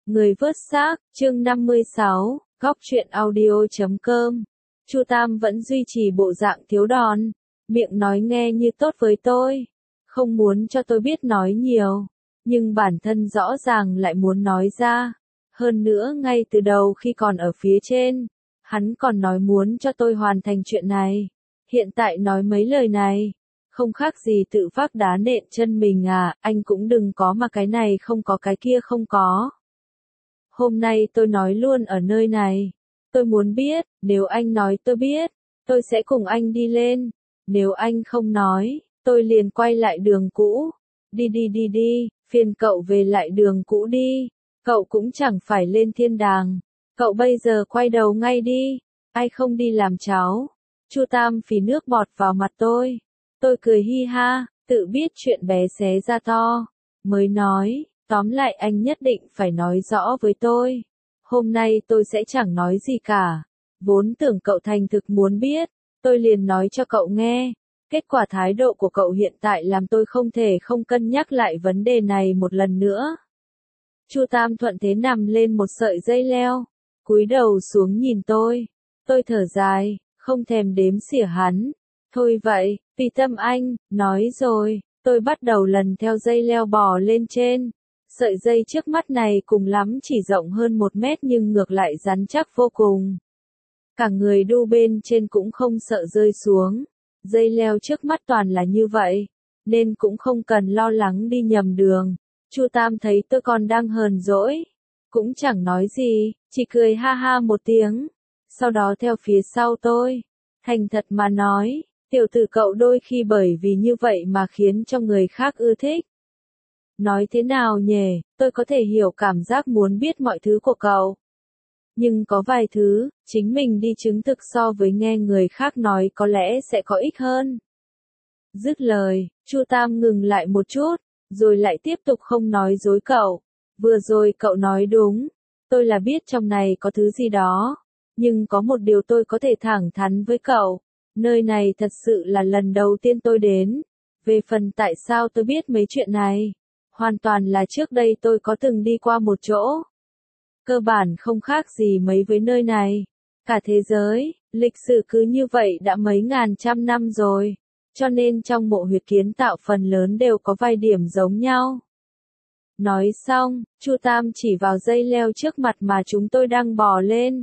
Người vớt xác, chương 56, góc truyện audio.com. Chu Tam vẫn duy trì bộ dạng thiếu đòn, miệng nói nghe như tốt với tôi, không muốn cho tôi biết nói nhiều, nhưng bản thân rõ ràng lại muốn nói ra. Hơn nữa ngay từ đầu khi còn ở phía trên, hắn còn nói muốn cho tôi hoàn thành chuyện này. Hiện tại nói mấy lời này, không khác gì tự vác đá nện chân mình à, anh cũng đừng có mà cái này không có cái kia không có. Hôm nay tôi nói luôn ở nơi này, tôi muốn biết, nếu anh nói tôi biết, tôi sẽ cùng anh đi lên, nếu anh không nói, tôi liền quay lại đường cũ. Đi, phiền cậu về lại đường cũ đi, cậu cũng chẳng phải lên thiên đàng, cậu bây giờ quay đầu ngay đi, ai không đi làm cháu. Chu Tam phì nước bọt vào mặt tôi cười hi ha, tự biết chuyện bé xé ra to, mới nói. Tóm lại anh nhất định phải nói rõ với tôi. Hôm nay tôi sẽ chẳng nói gì cả. Vốn tưởng cậu thành thực muốn biết, tôi liền nói cho cậu nghe. Kết quả thái độ của cậu hiện tại làm tôi không thể không cân nhắc lại vấn đề này một lần nữa. Chu Tam thuận thế nằm lên một sợi dây leo, cúi đầu xuống nhìn tôi. Tôi thở dài, không thèm đếm xỉa hắn. Thôi vậy, vì tâm anh, nói rồi, tôi bắt đầu lần theo dây leo bò lên trên. Sợi dây trước mắt này cùng lắm chỉ rộng hơn 1 mét nhưng ngược lại rắn chắc vô cùng. Cả người đu bên trên cũng không sợ rơi xuống. Dây leo trước mắt toàn là như vậy, nên cũng không cần lo lắng đi nhầm đường. Chu Tam thấy tôi còn đang hờn dỗi, cũng chẳng nói gì, chỉ cười ha ha một tiếng. Sau đó theo phía sau tôi, thành thật mà nói, tiểu tử cậu đôi khi bởi vì như vậy mà khiến cho người khác ưa thích. Nói thế nào nhỉ, tôi có thể hiểu cảm giác muốn biết mọi thứ của cậu. Nhưng có vài thứ, chính mình đi chứng thực so với nghe người khác nói có lẽ sẽ có ích hơn. Dứt lời, Chu Tam ngừng lại một chút, rồi lại tiếp tục không nói dối cậu. Vừa rồi cậu nói đúng, tôi là biết trong này có thứ gì đó. Nhưng có một điều tôi có thể thẳng thắn với cậu, nơi này thật sự là lần đầu tiên tôi đến. Về phần tại sao tôi biết mấy chuyện này, hoàn toàn là trước đây tôi có từng đi qua một chỗ. Cơ bản không khác gì mấy với nơi này. Cả thế giới, lịch sử cứ như vậy đã mấy ngàn trăm năm rồi. Cho nên trong mộ huyệt kiến tạo phần lớn đều có vài điểm giống nhau. Nói xong, Chu Tam chỉ vào dây leo trước mặt mà chúng tôi đang bò lên.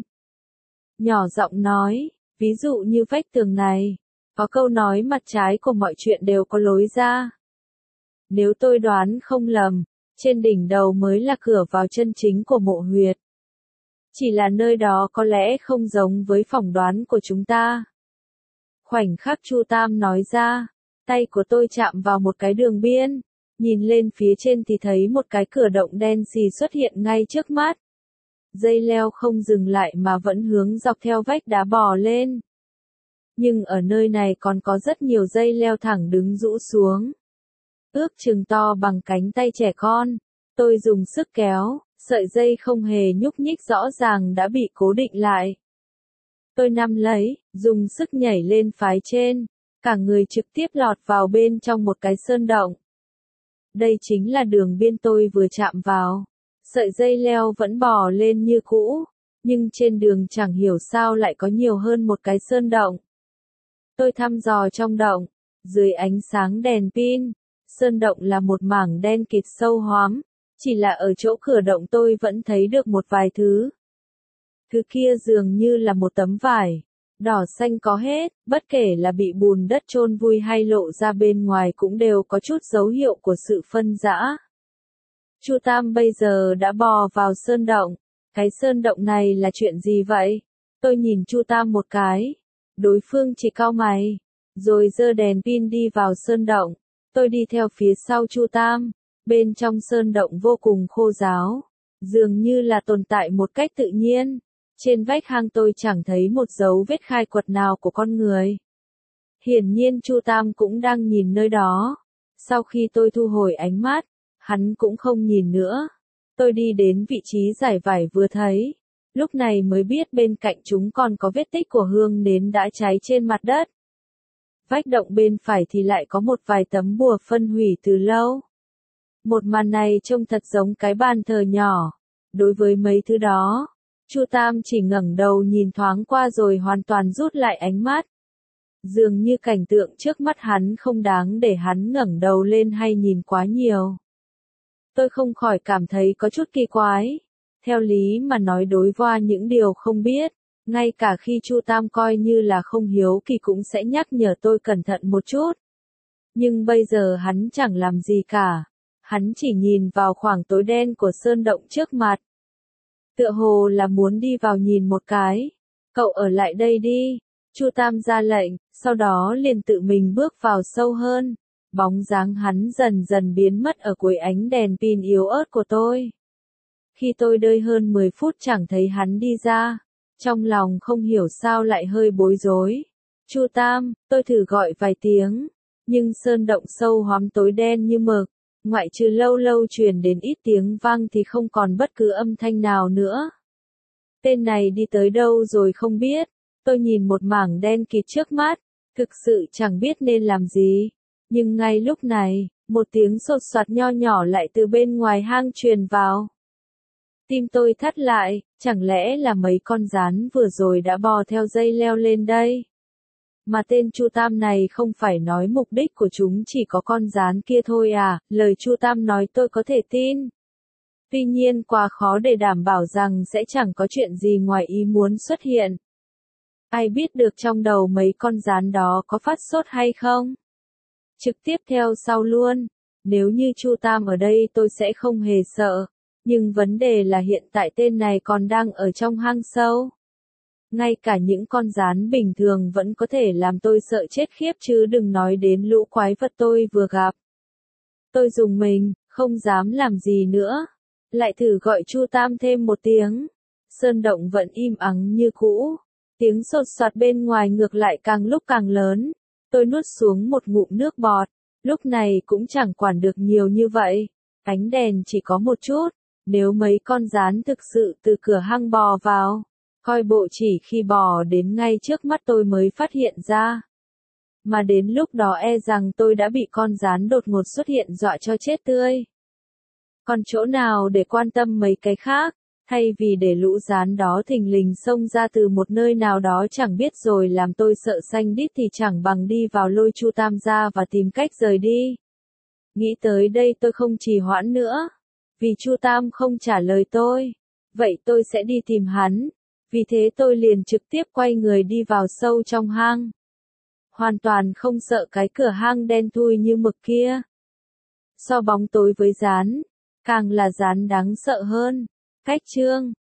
Nhỏ giọng nói, ví dụ như vách tường này, có câu nói mặt trái của mọi chuyện đều có lối ra. Nếu tôi đoán không lầm, trên đỉnh đầu mới là cửa vào chân chính của mộ huyệt. Chỉ là nơi đó có lẽ không giống với phỏng đoán của chúng ta. Khoảnh khắc Chu Tam nói ra, tay của tôi chạm vào một cái đường biên, nhìn lên phía trên thì thấy một cái cửa động đen xì xuất hiện ngay trước mắt. Dây leo không dừng lại mà vẫn hướng dọc theo vách đá bò lên. Nhưng ở nơi này còn có rất nhiều dây leo thẳng đứng rũ xuống. Ước chừng to bằng cánh tay trẻ con, tôi dùng sức kéo, sợi dây không hề nhúc nhích rõ ràng đã bị cố định lại. Tôi nắm lấy, dùng sức nhảy lên phái trên, cả người trực tiếp lọt vào bên trong một cái sơn động. Đây chính là đường biên tôi vừa chạm vào. Sợi dây leo vẫn bò lên như cũ, nhưng trên đường chẳng hiểu sao lại có nhiều hơn một cái sơn động. Tôi thăm dò trong động, dưới ánh sáng đèn pin. Sơn động là một mảng đen kịt sâu hoắm, chỉ là ở chỗ cửa động tôi vẫn thấy được một vài thứ. Thứ kia dường như là một tấm vải, đỏ xanh có hết, bất kể là bị bùn đất chôn vùi hay lộ ra bên ngoài cũng đều có chút dấu hiệu của sự phân rã. Chu Tam bây giờ đã bò vào sơn động, cái sơn động này là chuyện gì vậy? Tôi nhìn Chu Tam một cái, đối phương chỉ cau mày, rồi giơ đèn pin đi vào sơn động. Tôi đi theo phía sau Chu Tam, bên trong sơn động vô cùng khô ráo, dường như là tồn tại một cách tự nhiên. Trên vách hang tôi chẳng thấy một dấu vết khai quật nào của con người. Hiển nhiên Chu Tam cũng đang nhìn nơi đó. Sau khi tôi thu hồi ánh mắt, hắn cũng không nhìn nữa. Tôi đi đến vị trí giải vải vừa thấy, lúc này mới biết bên cạnh chúng còn có vết tích của hương nến đã cháy trên mặt đất. Vách động bên phải thì lại có một vài tấm bùa phân hủy từ lâu. Một màn này trông thật giống cái bàn thờ nhỏ, Đối với mấy thứ đó, Chu Tam chỉ ngẩng đầu nhìn thoáng qua rồi hoàn toàn rút lại ánh mắt. Dường như cảnh tượng trước mắt hắn không đáng để hắn ngẩng đầu lên hay nhìn quá nhiều. Tôi không khỏi cảm thấy có chút kỳ quái. Theo lý mà nói đối qua những điều không biết, ngay cả khi Chu Tam coi như là không hiếu kỳ cũng sẽ nhắc nhở tôi cẩn thận một chút. Nhưng bây giờ hắn chẳng làm gì cả. Hắn chỉ nhìn vào khoảng tối đen của sơn động trước mặt. Tựa hồ là muốn đi vào nhìn một cái. Cậu ở lại đây đi. Chu Tam ra lệnh, sau đó liền tự mình bước vào sâu hơn. Bóng dáng hắn dần dần biến mất ở cuối ánh đèn pin yếu ớt của tôi. Khi tôi đợi hơn 10 phút chẳng thấy hắn đi ra, trong lòng không hiểu sao lại hơi bối rối. Chu Tam, tôi thử gọi vài tiếng, nhưng sơn động sâu hoắm tối đen như mực, ngoại trừ lâu lâu truyền đến ít tiếng vang thì không còn bất cứ âm thanh nào nữa. Tên này đi tới đâu rồi không biết, tôi nhìn một mảng đen kịt trước mắt, thực sự chẳng biết nên làm gì. Nhưng ngay lúc này, một tiếng sột soạt nho nhỏ lại từ bên ngoài hang truyền vào. Tim tôi thắt lại, chẳng lẽ là mấy con gián vừa rồi đã bò theo dây leo lên đây? Mà tên Chu Tam này không phải nói mục đích của chúng chỉ có con gián kia thôi à, lời Chu Tam nói tôi có thể tin. Tuy nhiên quá khó để đảm bảo rằng sẽ chẳng có chuyện gì ngoài ý muốn xuất hiện. Ai biết được trong đầu mấy con gián đó có phát sốt hay không? Trực tiếp theo sau luôn. Nếu như Chu Tam ở đây tôi sẽ không hề sợ. Nhưng vấn đề là hiện tại tên này còn đang ở trong hang sâu. Ngay cả những con gián bình thường vẫn có thể làm tôi sợ chết khiếp chứ đừng nói đến lũ quái vật tôi vừa gặp. Tôi rùng mình, không dám làm gì nữa. Lại thử gọi Chu Tam thêm một tiếng. Sơn động vẫn im ắng như cũ. Tiếng sột soạt bên ngoài ngược lại càng lúc càng lớn. Tôi nuốt xuống một ngụm nước bọt. Lúc này cũng chẳng quản được nhiều như vậy. Ánh đèn chỉ có một chút. Nếu mấy con gián thực sự từ cửa hang bò vào, coi bộ chỉ khi bò đến ngay trước mắt tôi mới phát hiện ra. Mà đến lúc đó e rằng tôi đã bị con gián đột ngột xuất hiện dọa cho chết tươi. Còn chỗ nào để quan tâm mấy cái khác, thay vì để lũ gián đó thình lình xông ra từ một nơi nào đó chẳng biết rồi làm tôi sợ xanh đít thì chẳng bằng đi vào lôi Chu Tam ra và tìm cách rời đi. Nghĩ tới đây tôi không trì hoãn nữa. Vì Chu Tam không trả lời tôi, vậy tôi sẽ đi tìm hắn. Vì thế tôi liền trực tiếp quay người đi vào sâu trong hang. Hoàn toàn không sợ cái cửa hang đen thui như mực kia. So bóng tối với gián, càng là gián đáng sợ hơn. Cách chương